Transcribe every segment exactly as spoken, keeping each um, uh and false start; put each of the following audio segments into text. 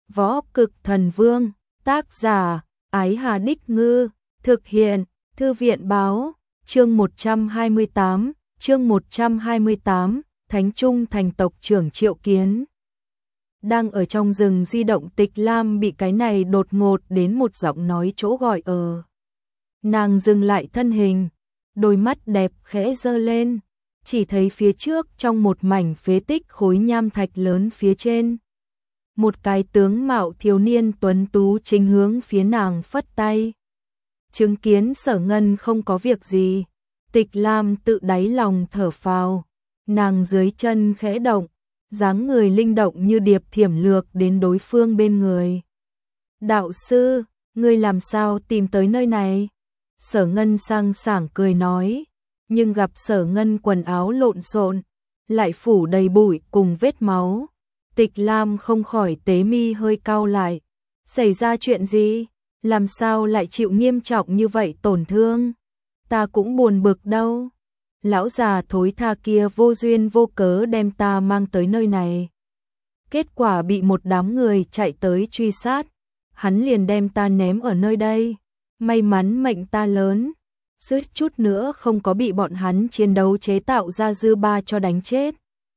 Võ Cực Thần Vương, tác giả, Ái Hà Đích Ngư, thực hiện, Thư viện Báo, chương một trăm hai mươi tám, chương một trăm hai mươi tám, Thánh Trung Thành tộc trưởng Triệu Kiến. Đang ở trong rừng di động, Tịch Lam bị cái này đột ngột đến một giọng nói chỗ gọi ở. Nàng dừng lại thân hình, đôi mắt đẹp khẽ giơ lên, chỉ thấy phía trước trong một mảnh phế tích khối nham thạch lớn phía trên. Một cái tướng mạo thiếu niên tuấn tú chính hướng phía nàng phất tay. Chứng kiến Sở Ngân không có việc gì, Tịch Lam tự đáy lòng thở phào, nàng dưới chân khẽ động, dáng người linh động như điệp thiểm lược đến đối phương bên người. Đạo sư, ngươi làm sao tìm tới nơi này? Sở Ngân sang sảng cười nói, nhưng gặp Sở Ngân quần áo lộn xộn, lại phủ đầy bụi cùng vết máu. Tịch Lam không khỏi tế mi hơi cau lại. Xảy ra chuyện gì? Làm sao lại chịu nghiêm trọng như vậy tổn thương? Ta cũng buồn bực đâu. Lão già thối tha kia vô duyên vô cớ đem ta mang tới nơi này. Kết quả bị một đám người chạy tới truy sát. Hắn liền đem ta ném ở nơi đây. May mắn mệnh ta lớn, suýt chút nữa không có bị bọn hắn chiến đấu chế tạo ra dư ba cho đánh chết.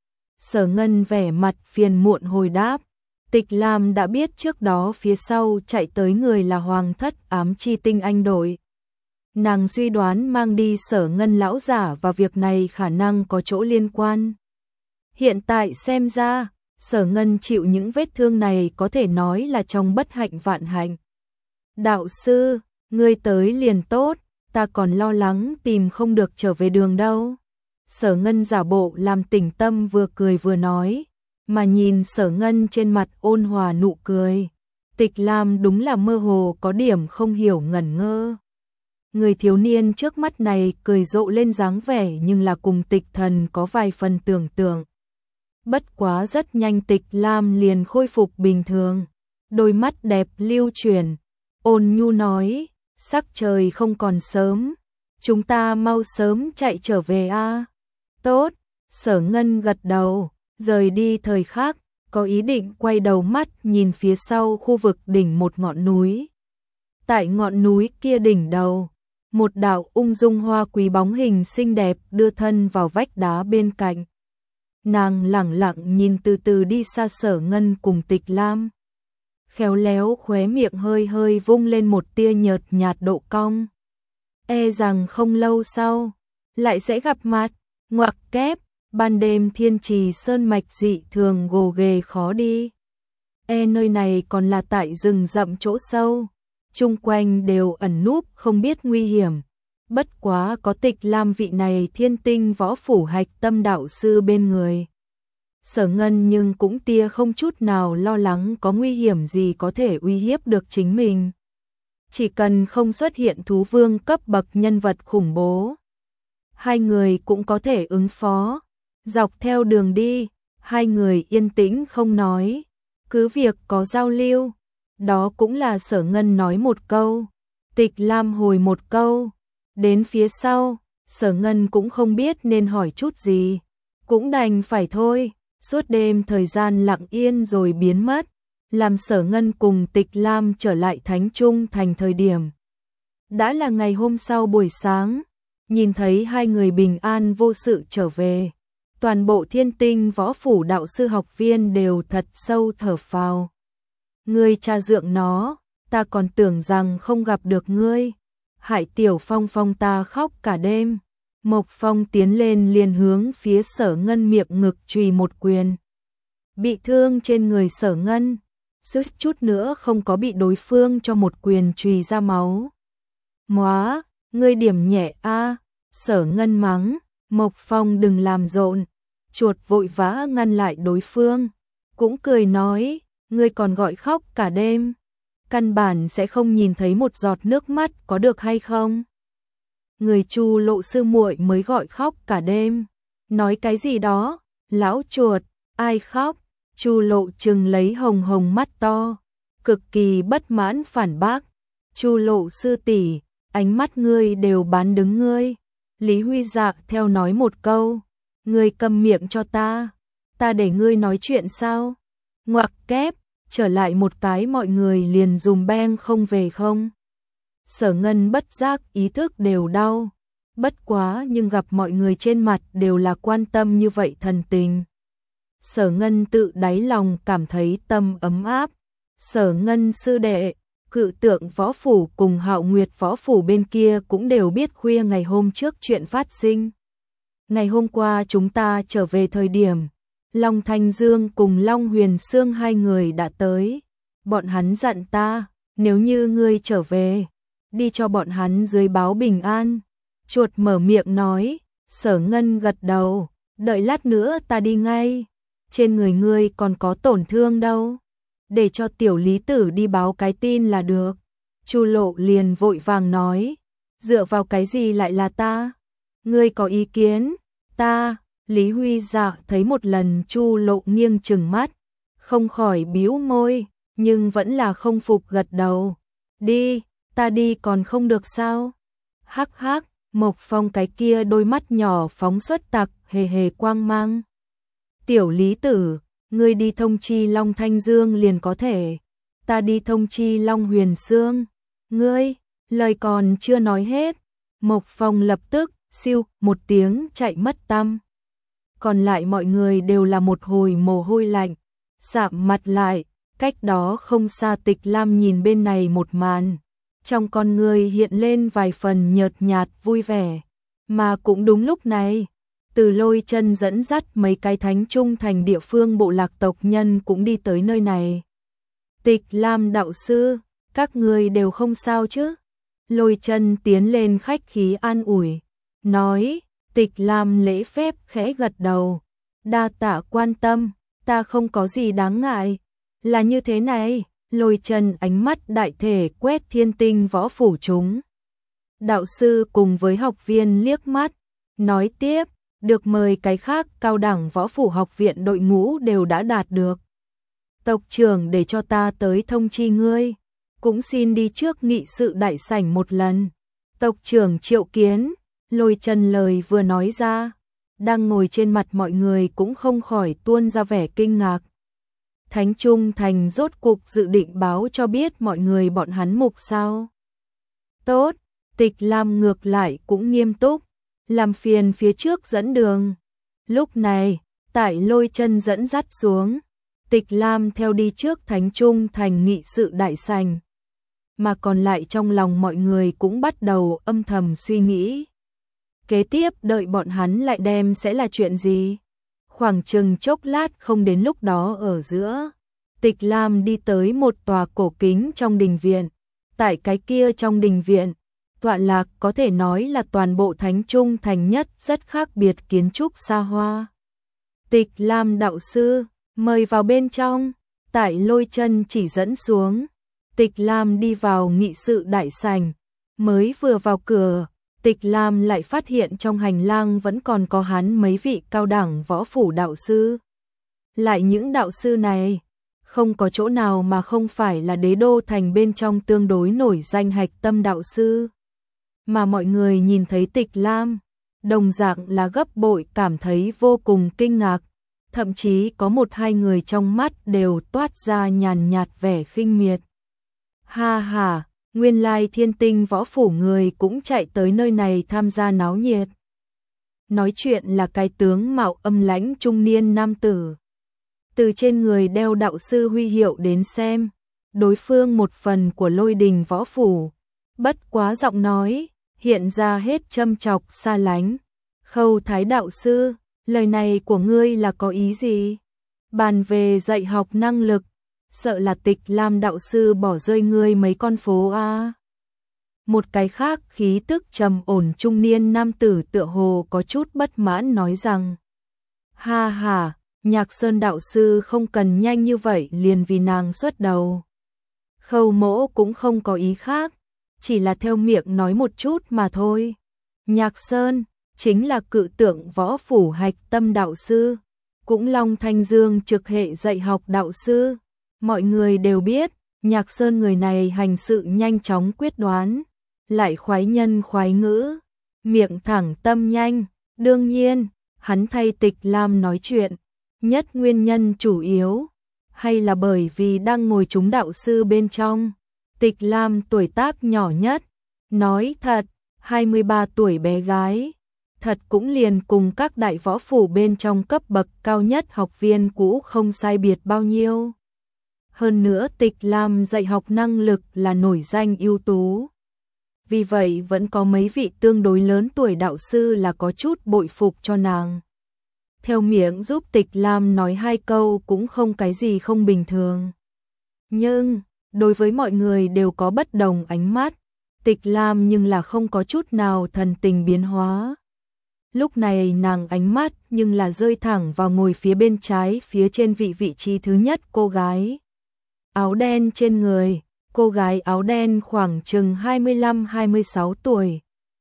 Sở Ngân vẻ mặt phiền muộn hồi đáp, Tịch Lam đã biết trước đó phía sau chạy tới người là Hoàng Thất Ám Chi Tinh Anh đội. Nàng suy đoán mang đi Sở Ngân lão giả và việc này khả năng có chỗ liên quan. Hiện tại xem ra, Sở Ngân chịu những vết thương này có thể nói là trong bất hạnh vạn hạnh. Đạo sư, ngươi tới liền tốt, ta còn lo lắng tìm không được trở về đường đâu. Sở Ngân giả bộ làm tỉnh tâm vừa cười vừa nói, mà nhìn Sở Ngân trên mặt ôn hòa nụ cười. Tịch Lam đúng là mơ hồ có điểm không hiểu ngẩn ngơ. Người thiếu niên trước mắt này cười rộ lên dáng vẻ nhưng là cùng Tịch Thần có vài phần tưởng tượng. Bất quá rất nhanh Tịch Lam liền khôi phục bình thường, đôi mắt đẹp lưu chuyển, ôn nhu nói, sắc trời không còn sớm, chúng ta mau sớm chạy trở về a. Tốt, Sở Ngân gật đầu, rời đi thời khắc, có ý định quay đầu mắt nhìn phía sau khu vực đỉnh một ngọn núi. Tại ngọn núi kia đỉnh đầu, một đạo ung dung hoa quý bóng hình xinh đẹp đưa thân vào vách đá bên cạnh. Nàng lẳng lặng nhìn từ từ đi xa Sở Ngân cùng Tịch Lam. Khéo léo khóe miệng hơi hơi vung lên một tia nhợt nhạt độ cong. E rằng không lâu sau, lại sẽ gặp mặt, ngoặc kép, ban đêm Thiên Trì sơn mạch dị thường gồ ghề khó đi. E nơi này còn là tại rừng rậm chỗ sâu, chung quanh đều ẩn núp không biết nguy hiểm. Bất quá có Tịch Lam vị này thiên tinh võ phủ hạch tâm đạo sư bên người. Sở Ngân nhưng cũng tia không chút nào lo lắng có nguy hiểm gì có thể uy hiếp được chính mình. Chỉ cần không xuất hiện thú vương cấp bậc nhân vật khủng bố, hai người cũng có thể ứng phó. Dọc theo đường đi, hai người yên tĩnh không nói, cứ việc có giao lưu. Đó cũng là Sở Ngân nói một câu, Tịch Lam hồi một câu. Đến phía sau, Sở Ngân cũng không biết nên hỏi chút gì, cũng đành phải thôi. Suốt đêm thời gian lặng yên rồi biến mất, làm Sở Ngân cùng Tịch Lam trở lại Thánh Trung Thành thời điểm. Đã là ngày hôm sau buổi sáng, nhìn thấy hai người bình an vô sự trở về. Toàn bộ thiên tinh võ phủ đạo sư học viên đều thật sâu thở phào. Ngươi cha dượng nó, ta còn tưởng rằng không gặp được ngươi. Hại Tiểu Phong Phong ta khóc cả đêm. Mộc Phong tiến lên liền hướng phía Sở Ngân miệng ngực chùy một quyền. Bị thương trên người Sở Ngân, suýt chút nữa không có bị đối phương cho một quyền chùy ra máu. Móa, ngươi điểm nhẹ a. Sở Ngân mắng. Mộc Phong đừng làm rộn. Chuột vội vã ngăn lại đối phương, cũng cười nói, ngươi còn gọi khóc cả đêm, căn bản sẽ không nhìn thấy một giọt nước mắt có được hay không? Người Chu Lộ sư muội mới gọi khóc cả đêm, nói cái gì đó? Lão chuột, ai khóc? Chu Lộ trừng lấy hồng hồng mắt to, cực kỳ bất mãn phản bác, Chu Lộ sư tỷ, ánh mắt ngươi đều bán đứng ngươi. Lý Huy Dạ theo nói một câu, ngươi câm miệng cho ta, ta để ngươi nói chuyện sao? Ngoặc kép, trở lại một cái mọi người liền dùm beng không về không. Sở Ngân bất giác ý thức đều đau, bất quá nhưng gặp mọi người trên mặt đều là quan tâm như vậy thần tình. Sở Ngân tự đáy lòng cảm thấy tâm ấm áp. Sở Ngân sư đệ, Cự Tượng võ phủ cùng Hạo Nguyệt võ phủ bên kia cũng đều biết khuya ngày hôm trước chuyện phát sinh. Ngày hôm qua chúng ta trở về thời điểm, Long Thanh Dương cùng Long Huyền Sương hai người đã tới. Bọn hắn dặn ta, nếu như ngươi trở về, đi cho bọn hắn dưới báo bình an. Chuột mở miệng nói. Sở Ngân gật đầu, đợi lát nữa ta đi ngay. Trên người ngươi còn có tổn thương đâu, để cho tiểu lý tử đi báo cái tin là được. Chu Lộ liền vội vàng nói, dựa vào cái gì lại là ta? Ngươi có ý kiến? Ta, Lý Huy Dạ thấy một lần Chu Lộ nghiêng trừng mắt, không khỏi bĩu môi, nhưng vẫn là không phục gật đầu. Đi, ta đi còn không được sao? Hắc hắc, Mộc Phong cái kia đôi mắt nhỏ phóng xuất tặc hề hề quang mang. Tiểu Lý Tử, ngươi đi thông chi Long Thanh Dương liền có thể, ta đi thông chi Long Huyền Sương. Ngươi, lời còn chưa nói hết, Mộc Phong lập tức siêu một tiếng chạy mất tăm. Còn lại mọi người đều là một hồi mồ hôi lạnh, sạm mặt lại. Cách đó không xa Tịch Lam nhìn bên này một màn, trong con người hiện lên vài phần nhợt nhạt vui vẻ. Mà cũng đúng lúc này, Từ Lôi Chân dẫn dắt mấy cái thánh trung thành địa phương bộ lạc tộc nhân cũng đi tới nơi này. Tịch Lam đạo sư, các người đều không sao chứ? Lôi Chân tiến lên khách khí an ủi, nói. Tịch Lam lễ phép khẽ gật đầu, đa tạ quan tâm, ta không có gì đáng ngại. Là như thế này, Lôi Chân ánh mắt đại thể quét Thiên Tinh võ phủ chúng đạo sư cùng với học viên liếc mắt, nói tiếp, được mời cái khác cao đẳng võ phủ học viện đội ngũ đều đã đạt được. Tộc trưởng để cho ta tới thông chi ngươi, cũng xin đi trước nghị sự đại sảnh một lần. Tộc trưởng triệu kiến. Lôi Chân lời vừa nói ra, đang ngồi trên mặt mọi người cũng không khỏi tuôn ra vẻ kinh ngạc. Thánh Trung Thành rốt cục dự định báo cho biết mọi người bọn hắn mục sao? Tốt, Tịch Lam ngược lại cũng nghiêm túc, làm phiền phía trước dẫn đường. Lúc này, tại Lôi Chân dẫn dắt xuống, Tịch Lam theo đi trước Thánh Trung Thành nghị sự đại sảnh. Mà còn lại trong lòng mọi người cũng bắt đầu âm thầm suy nghĩ. Kế tiếp đợi bọn hắn lại đem sẽ là chuyện gì? Khoảng chừng chốc lát không đến lúc đó ở giữa, Tịch Lam đi tới một tòa cổ kính trong đình viện. Tại cái kia trong đình viện, tọa lạc có thể nói là toàn bộ Thánh Trung Thành nhất rất khác biệt kiến trúc xa hoa. Tịch Lam đạo sư, mời vào bên trong. Tại Lôi Chân chỉ dẫn xuống, Tịch Lam đi vào nghị sự đại sảnh. Mới vừa vào cửa, Tịch Lam lại phát hiện trong hành lang vẫn còn có hắn mấy vị cao đẳng võ phủ đạo sư. Lại những đạo sư này, không có chỗ nào mà không phải là đế đô thành bên trong tương đối nổi danh hạch tâm đạo sư. Mà mọi người nhìn thấy Tịch Lam, đồng dạng là gấp bội cảm thấy vô cùng kinh ngạc. Thậm chí có một hai người trong mắt đều toát ra nhàn nhạt vẻ khinh miệt. Ha ha! Nguyên lai Thiên Tinh võ phủ người cũng chạy tới nơi này tham gia náo nhiệt. Nói chuyện là cái tướng mạo âm lãnh trung niên nam tử. Từ trên người đeo đạo sư huy hiệu đến xem, đối phương một phần của Lôi Đình võ phủ. Bất quá giọng nói, hiện ra hết châm chọc xa lánh. Khâu Thái đạo sư, lời này của ngươi là có ý gì? Bàn về dạy học năng lực, sợ là Tịch Lam đạo sư bỏ rơi ngươi mấy con phố a. À. Một cái khác khí tức trầm ổn trung niên nam tử tựa hồ có chút bất mãn nói rằng, ha ha, Nhạc Sơn đạo sư không cần nhanh như vậy liền vì nàng xuất đầu. Khâu Mỗ cũng không có ý khác, chỉ là theo miệng nói một chút mà thôi. Nhạc Sơn chính là Cự Tượng võ phủ hạch tâm đạo sư, cũng Long Thanh Dương trực hệ dạy học đạo sư. Mọi người đều biết, Nhạc Sơn người này hành sự nhanh chóng quyết đoán, lại khoái nhân khoái ngữ, miệng thẳng tâm nhanh. Đương nhiên, hắn thay Tịch Lam nói chuyện, nhất nguyên nhân chủ yếu hay là bởi vì đang ngồi chúng đạo sư bên trong? Tịch Lam tuổi tác nhỏ nhất, nói thật, hai mươi ba tuổi bé gái, thật cũng liền cùng các đại võ phủ bên trong cấp bậc cao nhất học viên cũ không sai biệt bao nhiêu. Hơn nữa Tịch Lam dạy học năng lực là nổi danh ưu tú. Vì vậy vẫn có mấy vị tương đối lớn tuổi đạo sư là có chút bội phục cho nàng. Theo miệng giúp Tịch Lam nói hai câu cũng không cái gì không bình thường. Nhưng, đối với mọi người đều có bất đồng ánh mắt, Tịch Lam nhưng là không có chút nào thần tình biến hóa. Lúc này nàng ánh mắt nhưng là rơi thẳng vào ngồi phía bên trái phía trên vị vị trí thứ nhất cô gái. Áo đen trên người, cô gái áo đen khoảng chừng hai mươi lăm hai mươi sáu tuổi.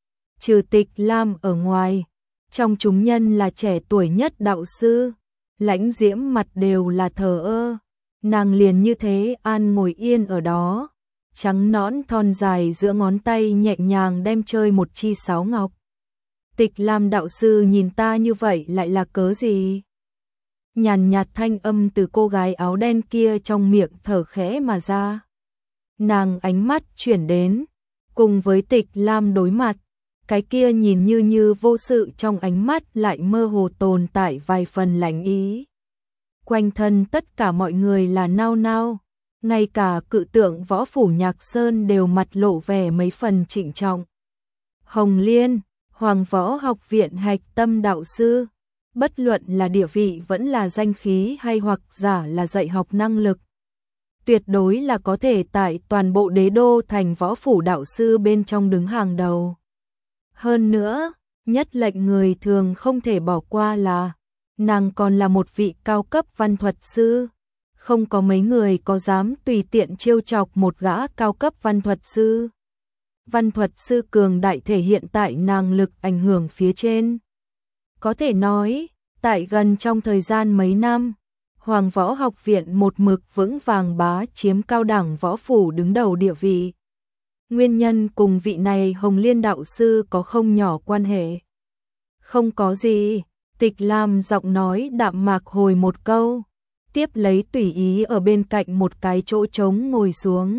Trừ Tịch Lam ở ngoài, trong chúng nhân là trẻ tuổi nhất đạo sư, Lãnh Diễm mặt đều là thờ ơ, nàng liền như thế an ngồi yên ở đó, trắng nõn thon dài giữa ngón tay nhẹ nhàng đem chơi một chi sáo ngọc. Tịch Lam đạo sư nhìn ta như vậy lại là cớ gì? Nhàn nhạt thanh âm từ cô gái áo đen kia trong miệng thở khẽ mà ra. Nàng ánh mắt chuyển đến, cùng với Tịch Lam đối mặt, cái kia nhìn như như vô sự trong ánh mắt lại mơ hồ tồn tại vài phần lạnh ý. Quanh thân tất cả mọi người là nao nao, ngay cả cự tượng võ phủ Nhạc Sơn đều mặt lộ vẻ mấy phần trịnh trọng. Hồng Liên, Hoàng Võ Học Viện hạch tâm đạo sư, bất luận là địa vị vẫn là danh khí hay hoặc giả là dạy học năng lực, tuyệt đối là có thể tại toàn bộ đế đô thành võ phủ đạo sư bên trong đứng hàng đầu. Hơn nữa, nhất lệnh người thường không thể bỏ qua là, nàng còn là một vị cao cấp văn thuật sư. Không có mấy người có dám tùy tiện trêu chọc một gã cao cấp văn thuật sư. Văn thuật sư cường đại thể hiện tại nàng lực ảnh hưởng phía trên. Có thể nói, tại gần trong thời gian mấy năm, Hoàng Võ Học Viện một mực vững vàng bá chiếm cao đẳng võ phủ đứng đầu địa vị. Nguyên nhân cùng vị này Hồng Liên đạo sư có không nhỏ quan hệ. Không có gì, Tịch Lam giọng nói đạm mạc hồi một câu, tiếp lấy tùy ý ở bên cạnh một cái chỗ trống ngồi xuống.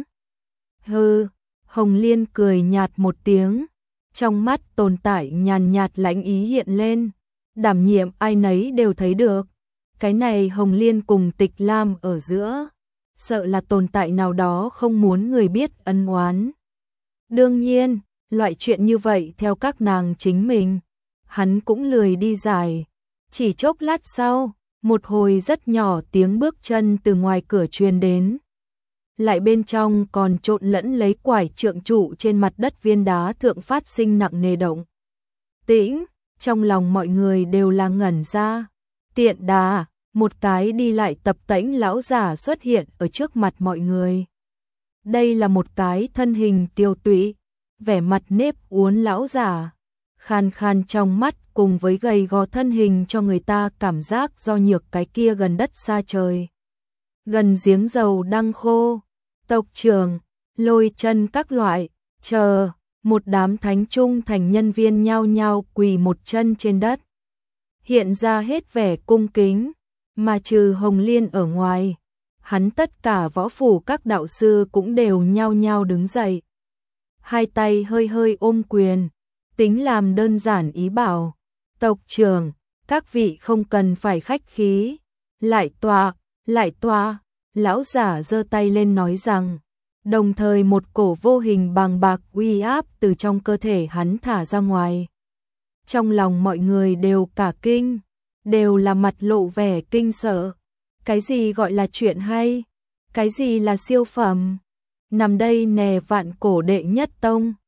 Hừ, Hồng Liên cười nhạt một tiếng, trong mắt tồn tại nhàn nhạt lãnh ý hiện lên, đảm nhiệm ai nấy đều thấy được. Cái này Hồng Liên cùng Tịch Lam ở giữa, sợ là tồn tại nào đó không muốn người biết ân oán. Đương nhiên, loại chuyện như vậy theo các nàng chính mình, hắn cũng lười đi giải. Chỉ chốc lát sau, một hồi rất nhỏ tiếng bước chân từ ngoài cửa truyền đến. Lại bên trong còn trộn lẫn lấy quải trượng trụ trên mặt đất viên đá thượng phát sinh nặng nề động. Tĩnh, trong lòng mọi người đều là ngẩn ra. Tiện đà, một cái đi lại tập tễnh lão giả xuất hiện ở trước mặt mọi người. Đây là một cái thân hình tiêu tụy, vẻ mặt nếp uốn lão giả, khan khan trong mắt cùng với gầy gò thân hình cho người ta cảm giác do nhược cái kia gần đất xa trời. Gần giếng dầu đang khô, tộc trưởng, Lôi Chân các loại, chờ, một đám thánh trung thành nhân viên nhao nhao quỳ một chân trên đất. Hiện ra hết vẻ cung kính, mà trừ Hồng Liên ở ngoài, hắn tất cả võ phủ các đạo sư cũng đều nhao nhao đứng dậy. Hai tay hơi hơi ôm quyền, tính làm đơn giản ý bảo, tộc trưởng, các vị không cần phải khách khí, lại tọa, lại tọa, lão giả giơ tay lên nói rằng, đồng thời một cổ vô hình bàng bạc uy áp từ trong cơ thể hắn thả ra ngoài. Trong lòng mọi người đều cả kinh, đều là mặt lộ vẻ kinh sợ. Cái gì gọi là chuyện hay? Cái gì là siêu phẩm? Nằm đây nè vạn cổ đệ nhất tông,